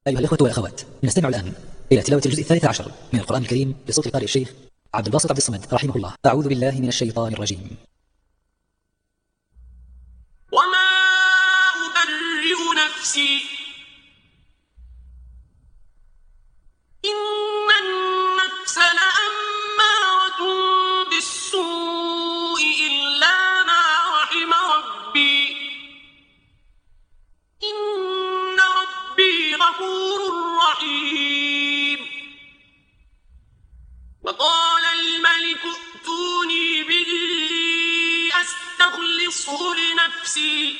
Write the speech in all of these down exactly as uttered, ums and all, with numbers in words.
أيها الإخوة والأخوات، نستمع الآن إلى تلاوة الجزء الثالث عشر من القرآن الكريم بصوت القارئ الشيخ عبد الباسط عبد الصمد رحمه الله. أعوذ بالله من الشيطان الرجيم. وما أبرئ نفسي إن النفس لأمارة بالسوء إلا ما رحم ربي إن ربي غفور رحيم. وقال الملك ائتوني به أستخلصه لنفسي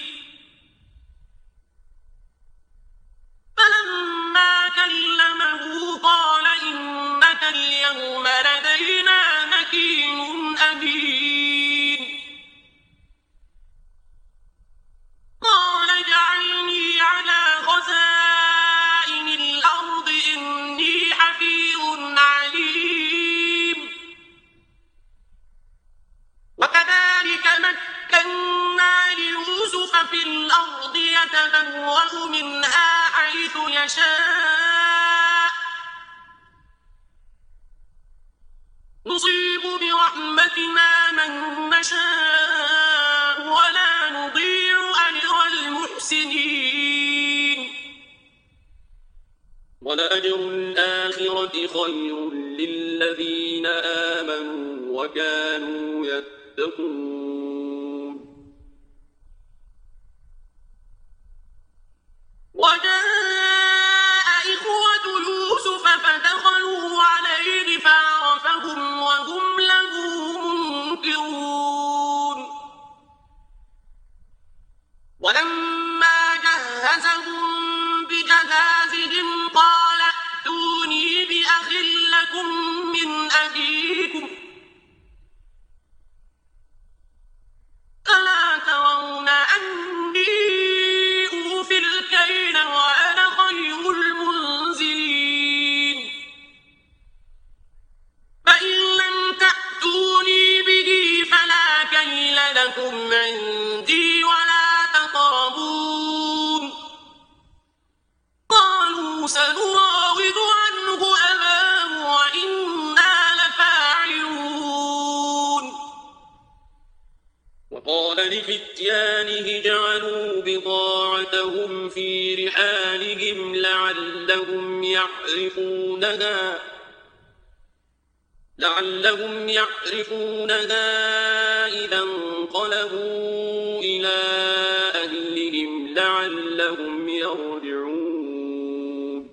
فلما كلمه قال إنك اليوم لدينا مكين أمين. قال اجعلني على خزائن الأرض إني حفيظ عليم. وكذلك مكنا ليوسف في الأرض يتبوأ منها حيث يشاء نصيب برحمتنا من نشاء ولا نضيع أجر المحسنين. ولأجر الآخرة خير للذين آمنوا وكانوا يتقون. وجاء إخوة يوسف فدخلوا عليه فعرفهم وهم له منكرون. ولما جهزهم بجهازهم قال ائتوني بأخ لكم من أبيكم ألا ترون أني أوفي الكيل وأنا خير المنزلين. فإن لم تأتوني به فلا كيل لكم عندي ولا تقربون. قالوا سنراود عنه أباه وإنا لفاعلون. وقال لفتيانه اجعلوا بضاعتهم في رحالهم لعلهم يعرفونها لعلهم يعرفونها إذا انقلبوا إلى أهلهم لعلهم يرجعون.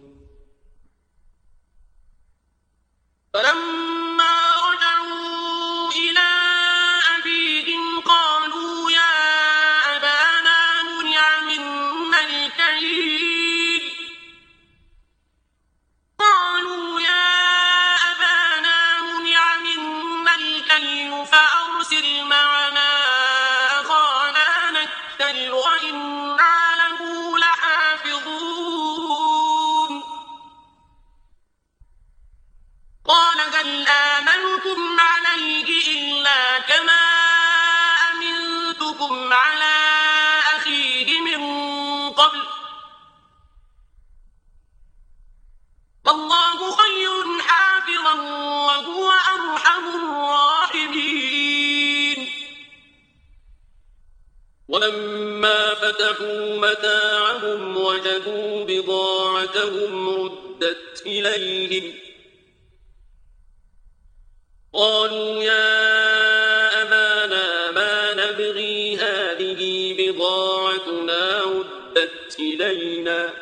فلما رجعوا إلى أبيهم قالوا يا أبانا منع منا الكيل قالوا يا أبانا منع منا الكيل فأرسل معنا أخانا نكتل وإنا له لحافظون. قال هل آمنكم عليه إلا كما أمنتكم على أخيه من قبل والله خير حافظا وهو أرحم الراحمين. ولما فتحوا متاعهم وجدوا بضاعتهم ردت إليهم قالوا يا أبانا ما نبغي هذه بضاعتنا ردت إلينا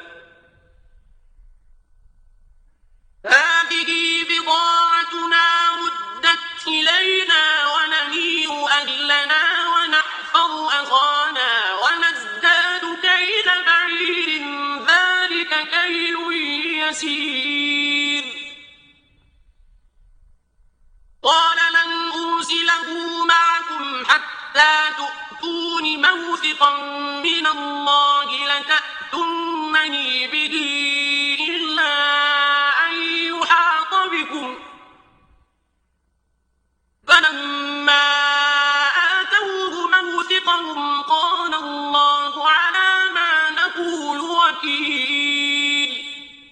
هذه بضاعتنا ردت إلينا ونمير أهلنا ونحفظ أخانا ونزداد كيل بعير ذلك كيل يسير. قال لن أرسله معكم حتى تؤتون موثقا من الله لتأتونني به إلا أن يحاط بكم. فلما آتوه موثقهم قال الله على ما نقول وكيل.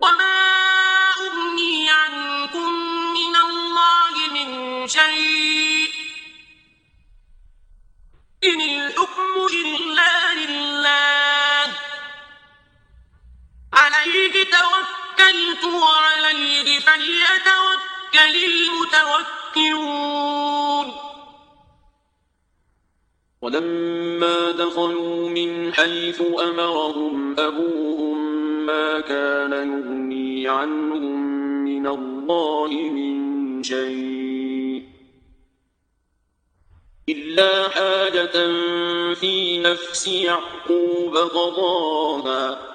وما أغني عنكم من الله من شيء إن الحكم إلا لله عليه توكلت وعليه فليتوكل المتوكلون. ولما دخلوا من حيث أمرهم أبوهم ما كان يغني عنهم من الله من شيء إلا حاجة في نفس يعقوب قضاها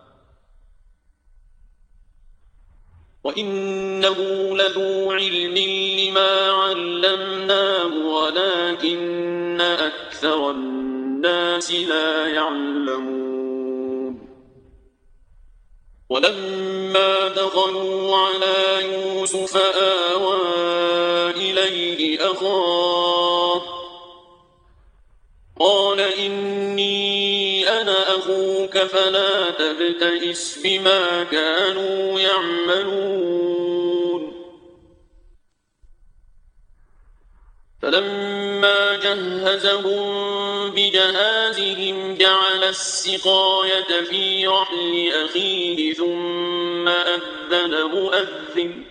وإنه لذو علم لما علمناه ولكن أكثر الناس لا يعلمون. ولما دخلوا على يوسف آوى إليه أخاه قال إني أنا أخوك فلا تبتئس بما كانوا يعملون. فلما جهزهم بجهازهم جعل السقاية في رحل أخيه ثم أذن مؤذن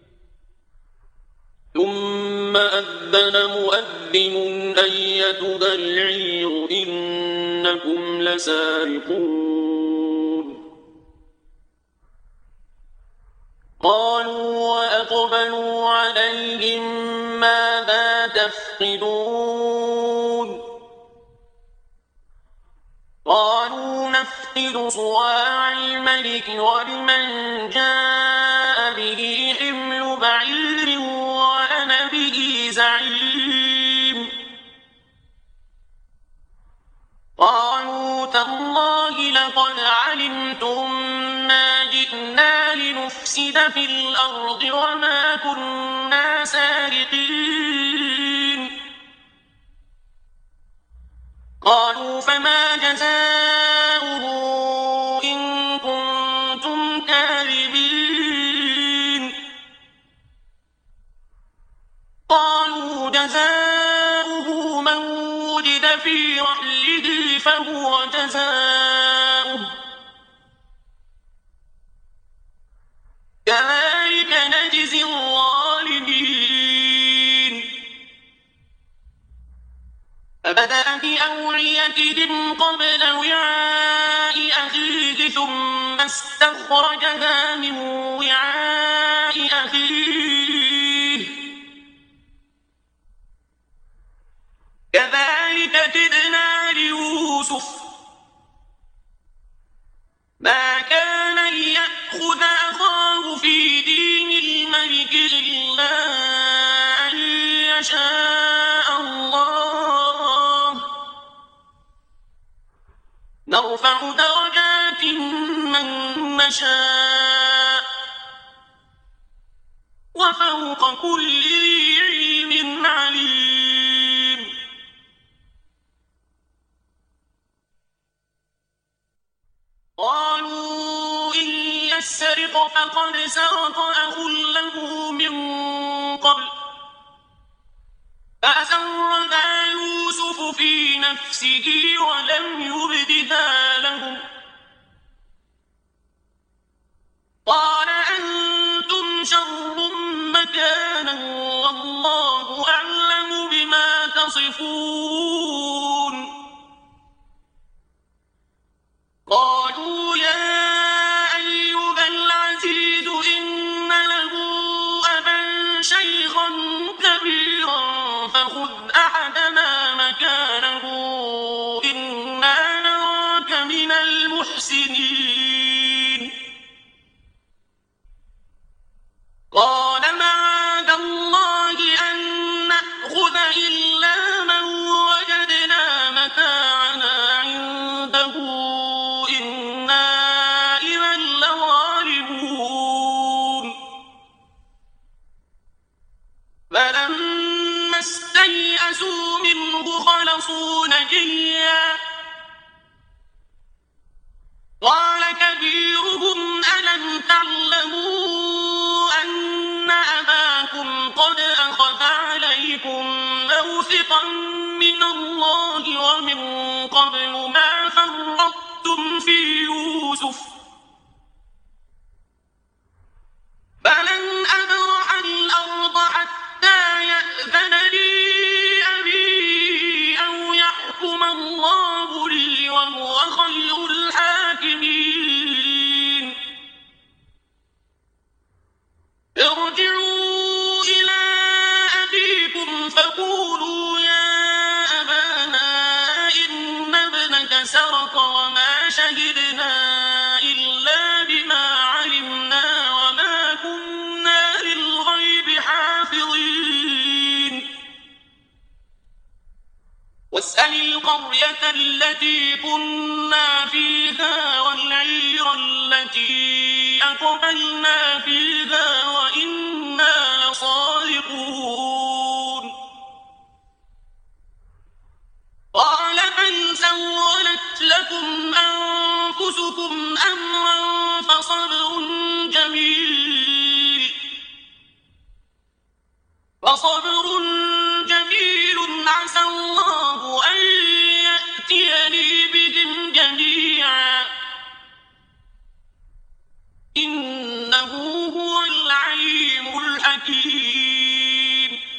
ثم أذن مؤذن أيتها العير إنكم لسارقون. قالوا وأقبلوا عليهم ماذا تفقدون قالوا نفقد صواع الملك ولمن جاء به حمل بعير وأنا به زعيم. قالوا تالله لقد علمتم ما جئنا لنفسد في الأرض وما كنا سارقين. قالوا فما جزاؤه إن كنتم كاذبين. قالوا جزاؤه من وجد في رحله فهو جزاؤه كذلك نجزي الظالمين. فبدأ بأوعيتهم قبل وعاء أخيه ثم استخرجها من وعاء أخيه كذلك كدنا ليوسف ما كان ليأخذ أخاه في دين الملك إلا أن يشاء الله نرفع درجات من نشاء وفوق كل ذي علم عليم. قالوا إن يسرق فقد سرق أخ له من قبل فأسرها يوسف في نفسه ولم يبدها لهم قال أنتم شر مكانا والله أعلم بما تصفون. قالوا يا أيها العزيز إن له أبا شيخا كبيرا فخذ أحدنا مكانه إنا نراك من المحسنين. قال معاذ الله أن نأخذ إلا من وجدنا متاعنا عنده إنا إذا لظالمون. فلما استيئسوا منه خلصوا نجيا قال كبيرهم ألم تعلم موثقا من الله ومن قبل ما فرطتم في يوسف فلن أبرح الأرض حتى يأذن لي أبي أو يحكم الله لي وهو خير الحاكمين ارجعوا إلى أبيكم فقولوا يا أبانا إن ابنك سرق وما شهدنا إلا بما علمنا وما كنا للغيب حافظين واسأل القرية التي كنا فيها والعير التي أقبلنا فيها وإنا لصادقون قال بل سولت لكم أنفسكم أمرا فصبر جميل فصبر جميل عسى الله أن يأتيني بهم جميعا إنه هو العليم الحكيم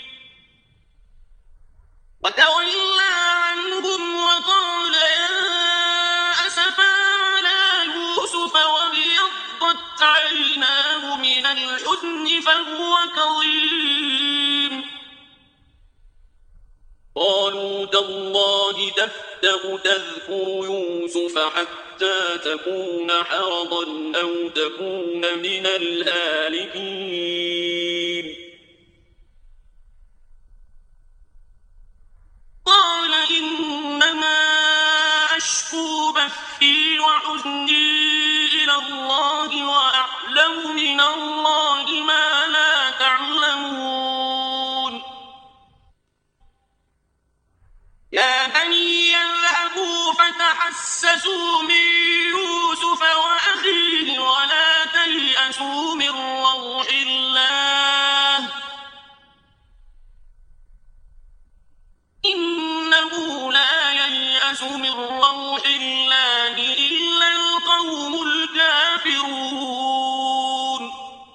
وتولى عنهم وقال يا أسفا على يوسف وابيضت عيناه من الحزن فهو كظيم قالوا تالله تفتأ تذكر يوسف حتى تكون حرضا أو تكون من الهالكين قال إنما أشكو بثي وحزني إلى الله وأعلم من الله ما لا تعلمون يا بني اذهبوا فتحسسوا من يوسف وأخيه ولا تيأسوا من روح الله إنه لا ييأس من روح الله إلا القوم الكافرون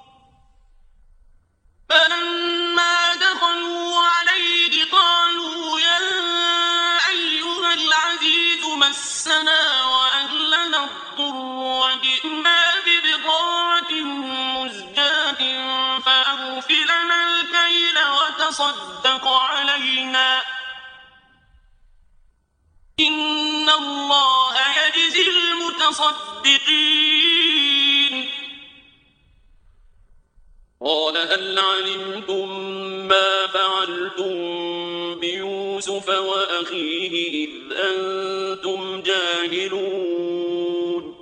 فلما دخلوا عليه قالوا يا أيها العزيز مسنا وأهلنا الضر وجئنا ببضاعة مزجاة فأوف لنا الكيل وتصدق علينا إن الله يجزي المتصدقين قال هل علمتم ما فعلتم بيوسف وأخيه إذ أنتم جاهلون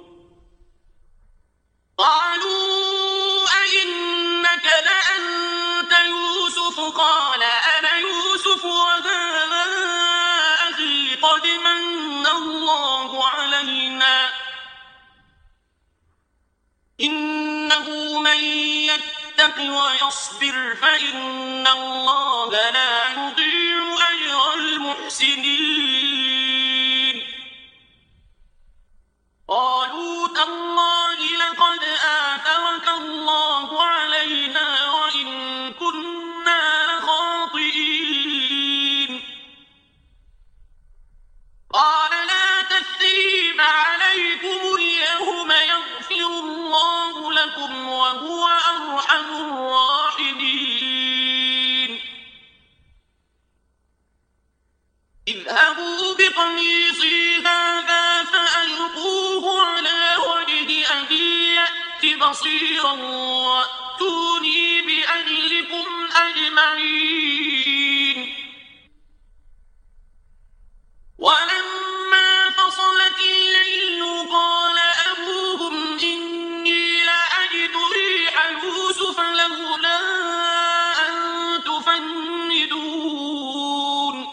قالوا أئنك لأنت يوسف قال أنا يوسف وهذا أخي قد من الله علينا إنه من يتق ويصبر فإن الله لا يضيع أجر المحسنين قالوا تالله لقد آثرك الله علينا وإن كنا لخاطئين قال لا تثريب عليكم اليوم يغفر الله لكم وهو أرحم الراحمين اذهبوا بقميصي هذا فألقوه على وجه أبي يأت بصيرا وأتوني بأهلكم أجمعين ولما فصلت الليل قال أبوهم إني لأجد ريح يوسف لولا أن تفندون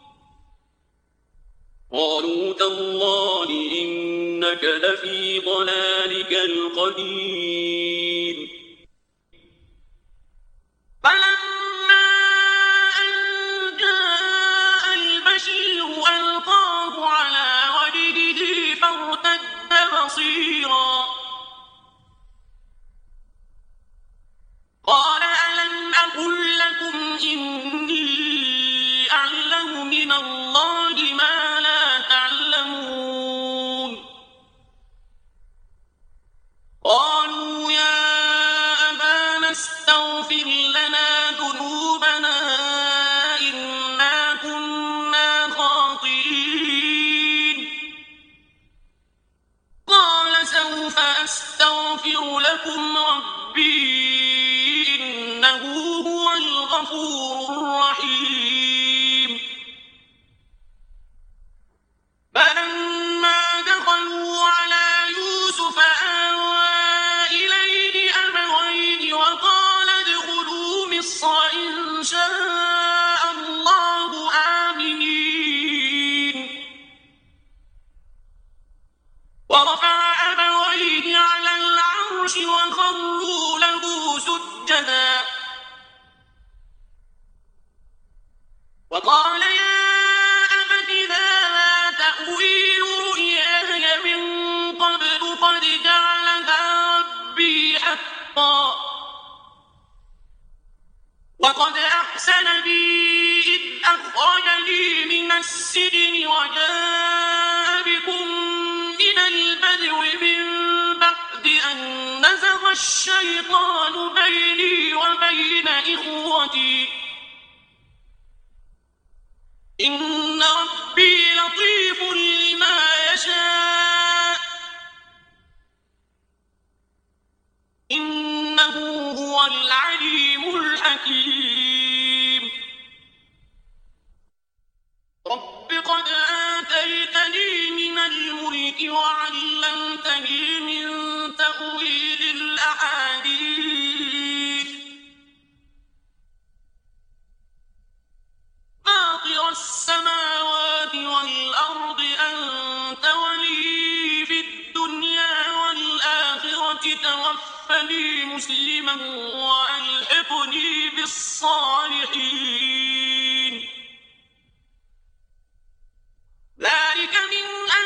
قالوا تالله إنك لفي ضلالك القديم فلما أن جاء لكم ربي إنه هو الغفور الرحيم فلما دخلوا على يوسف آوى إليه أبويه وقال ادخلوا مصر إن شاء الله آمنين ورفع أبويه على العرش وخروا له سجدا وقال يا أبت هذا تأويل رؤياي من قبل قد جعلها ربي حقا وقد أحسن بي إذ أخرجني من السجن وجاء بكم من البدو من بعد أن نزغ الشيطان بيني وبين إخوتي إن ربي لطيف لما يشاء إنه هو العليم الحكيم رب قد آتيتني من الملك وعلمتني من تأويل الأحاديث فاطر السماوات والأرض أنت ولي في الدنيا والآخرة توفني مسلما وألحقني بالصالحين ذلك من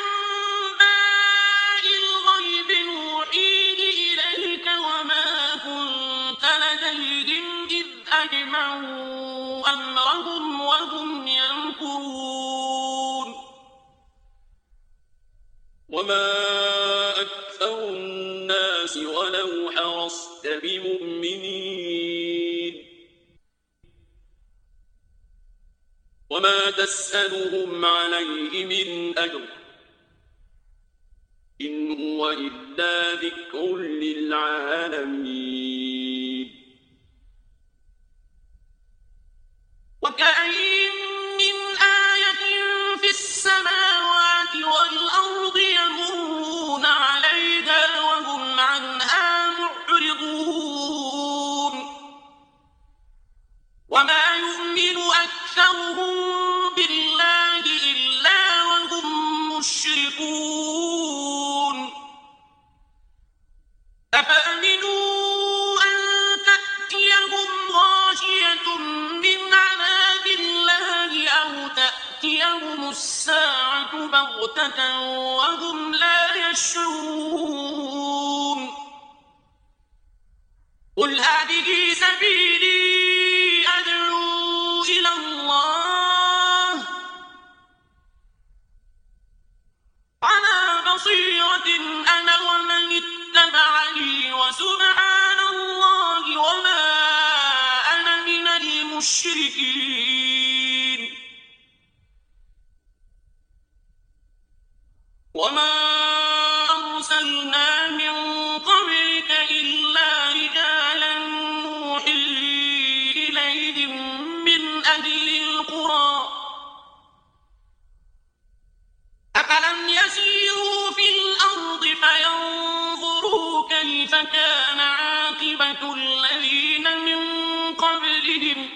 أنباء الغيب نوحيه إليك وما كنت لديهم إذ أجمعوا أمرهم وهم يمكرون وما أكثر الناس ولو حرصت بمؤمنين وما تسألهم عليه من أجر إن هو إلا ذكر للعالمين وكأين من آية في السماوات والأرض يمرون عليها وهم عنها معرضون وما يؤمن أكثرهم بالله إلا وهم مشركون أفأمنوا أن تأتيهم غاشية من عذاب الله أو تأتيهم الساعة بغتة وهم لا يشعرون قل هذه سبيلي أدعو إلى الله على بصيرة أنا ومن اتبعني وسبحان الله وما أنا من المشركين وما أرسلنا من قبلك إلا رجالا نوحي إليهم من أهل القرى أفلم يسيروا في الأرض فينظروا كيف كان عاقبة الذين من قبلهم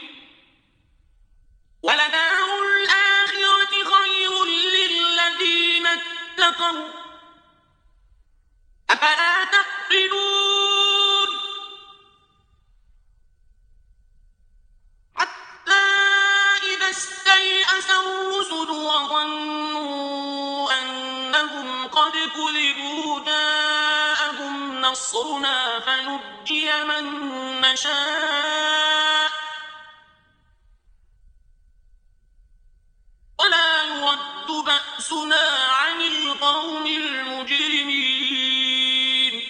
ولدار الآخرة خير للذين اتقوا أفلا تعقلون حتى إذا استيأس الرسل وظنوا أنهم قد كذبوا جاءهم نصرنا فنجي من نشاء ولا يرد بأسنا عن القوم المجرمين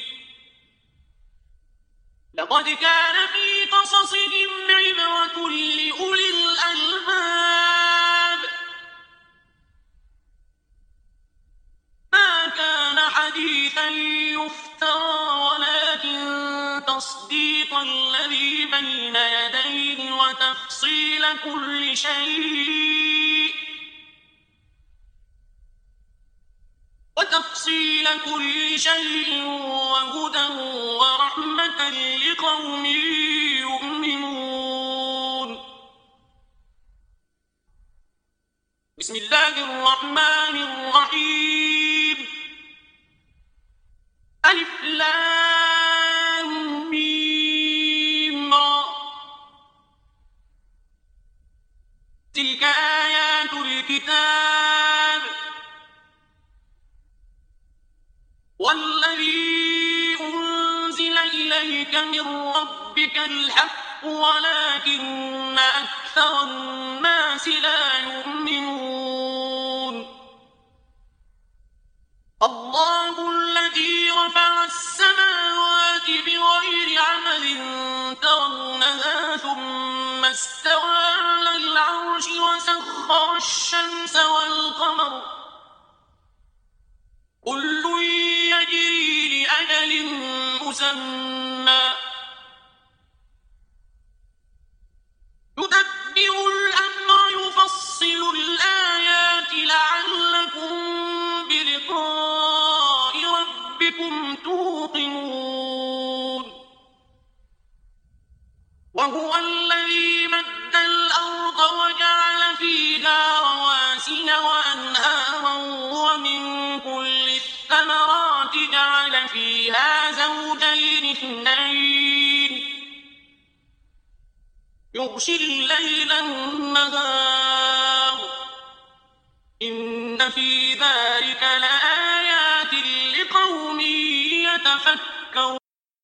لقد كان في قصصهم عبرة لأولي الألباب ما كان حديثا يفترى ولكن وتصديق الذي بين يديه وتفصيل كل شيء وتفصيل كل شيء وهدى ورحمة لقوم يؤمنون. بسم الله الرحمن الرحيم. ألف لام ميم را. تلك آيات الكتاب والذي أنزل إليك من ربك الحق ولكن أكثر الناس لا يؤمنون. الله الذي رفع السماوات بغير عمد ترونها ثم استوى على العرش وسخر الشمس والقمر كل يجري لأجل مسمى يدبر الأمر يفصل الآيات لعلكم بلقاء ربكم توقنون. وهو الذي مد الأرض وجعل فيها رواسي وأنهارا ومن كل الثمرات جعل فيها زوجين اثنين يغشي الليل النهار إن في ذلك لآيات لقوم يتفكرون.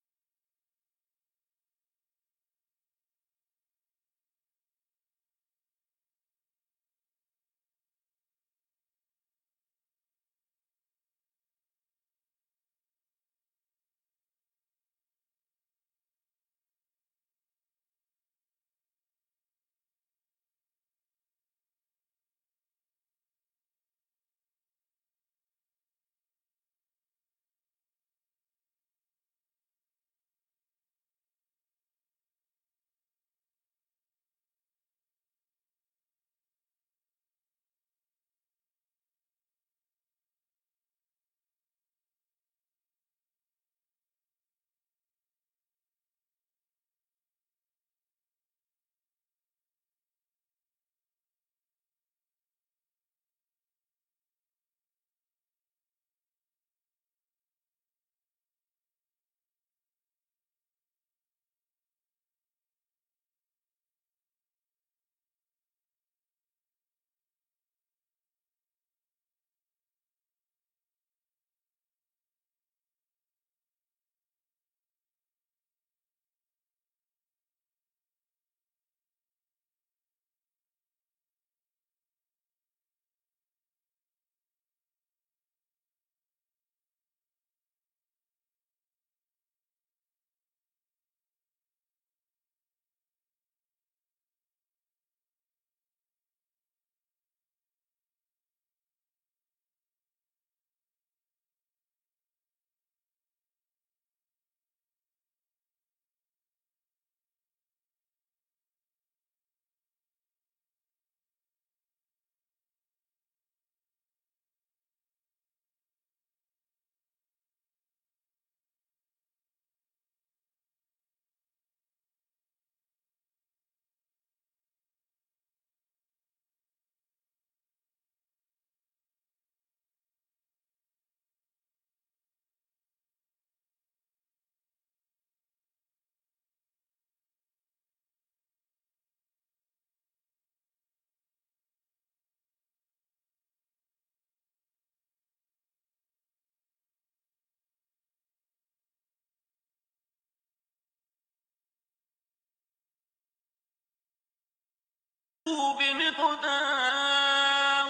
بمقدار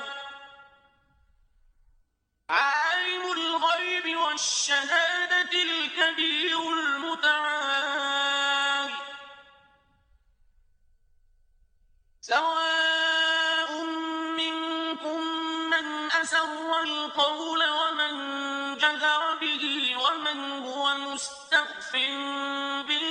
عالم الغيب والشهادة الكبير المتعال سواء منكم من أسر القول ومن جهر به ومن هو مستخف بالليل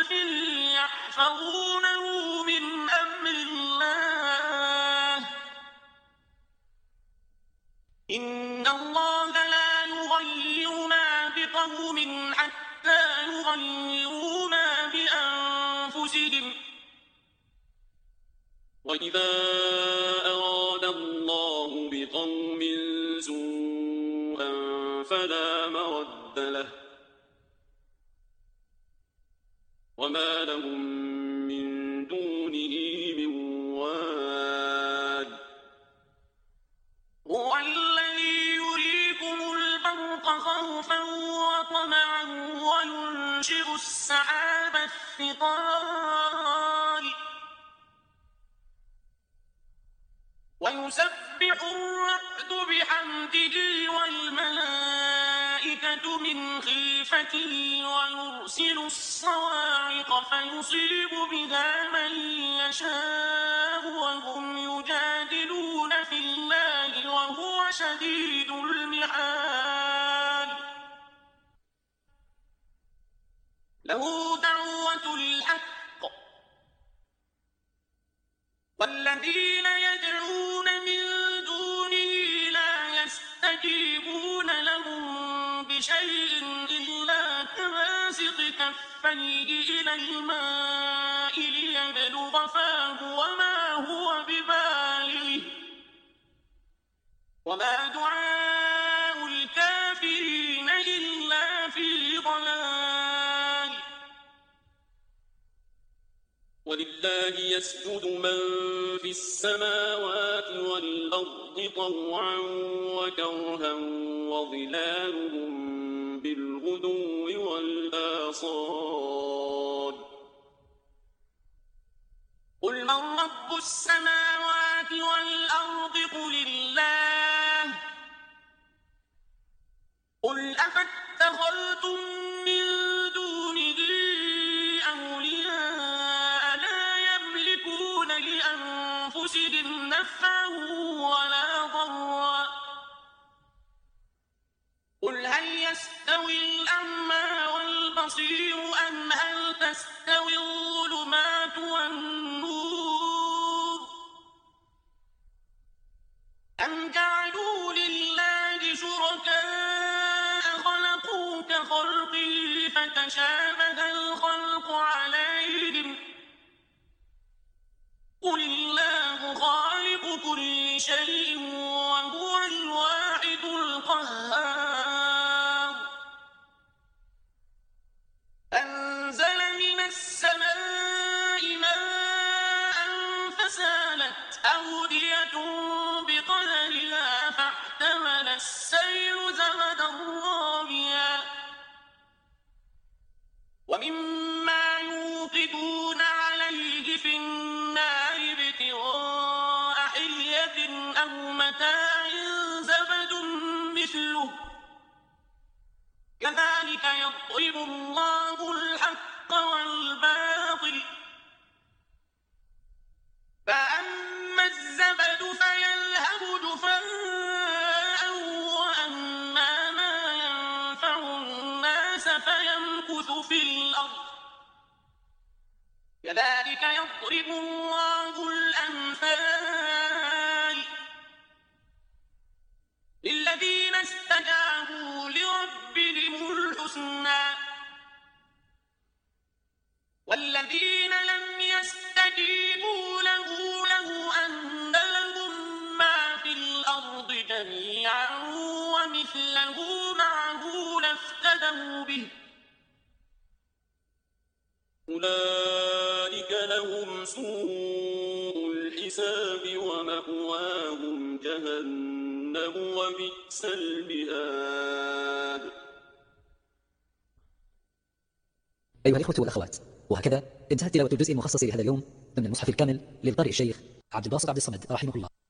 صحف يحفظونه من أمر الله إن الله لا يغير ما بقوم حتى يغيروا ما بأنفسهم وإذا أراد الله بقوم سوءا فلا مرد له وما لهم من دونه من واد هو الذي يريكم البرق خوفا وطمعا وينشر السحاب الثقال ويسبح الرعد بحمده والملائكة من خيفته ويرسل الصواعق فيصيب بها من يشاء وهم يجادلون في الله وهو شديد المحال له دعوة الحق والذين يدعون من دونه لا يستجيبون لهم بشيء إلا كباسط كفيه إلى الماء ليبلغ فاه وما هو ببالغه وما دعاء الكافرين إلا في ضلال ولله يسجد من في السماوات والأرض طوعا وكرها وظلالهم بالغدو والآصال قل من رب السماوات والأرض قل الله قل أفاتخذتم من دونه أولياء لا يملكون لأنفسهم نفعا ولا ضرا قل هل يستوي الأعمى والبصير أم هل تستوي الظلمات والنور أم جعلوا لله شركاء خلقوا كخلقه فتشابه الخلق عليهم قل الله خالق كل شيء وهو الواحد القهار أنزل من السماء ماء فسالت أودية بقدرها فاحتمل السيل زبدا رابيا ومما يوقدون عليه في النار ابتغاء حلية أو متاع زبد مثله كذلك يضرب الله الحق والباطل فأما الزبد فيذهب جفاء وأما ما ينفع الناس فيمكث في الأرض كذلك يضرب الله الأمثال للذين استجابوا لربهم الحسنى والذين لم يستجيبوا له له أن لهم ما في الأرض جميعا ومثله معه لافتدوا به أولئك لهم سوء الحساب ومأواهم جهنم وبئس المهاد. أيها الإخوة والأخوات، وهكذا انتهت تلاوة الجزء المخصص لهذا اليوم ضمن المصحف الكامل للقارئ الشيخ عبد الباسط عبد الصمد رحمه الله.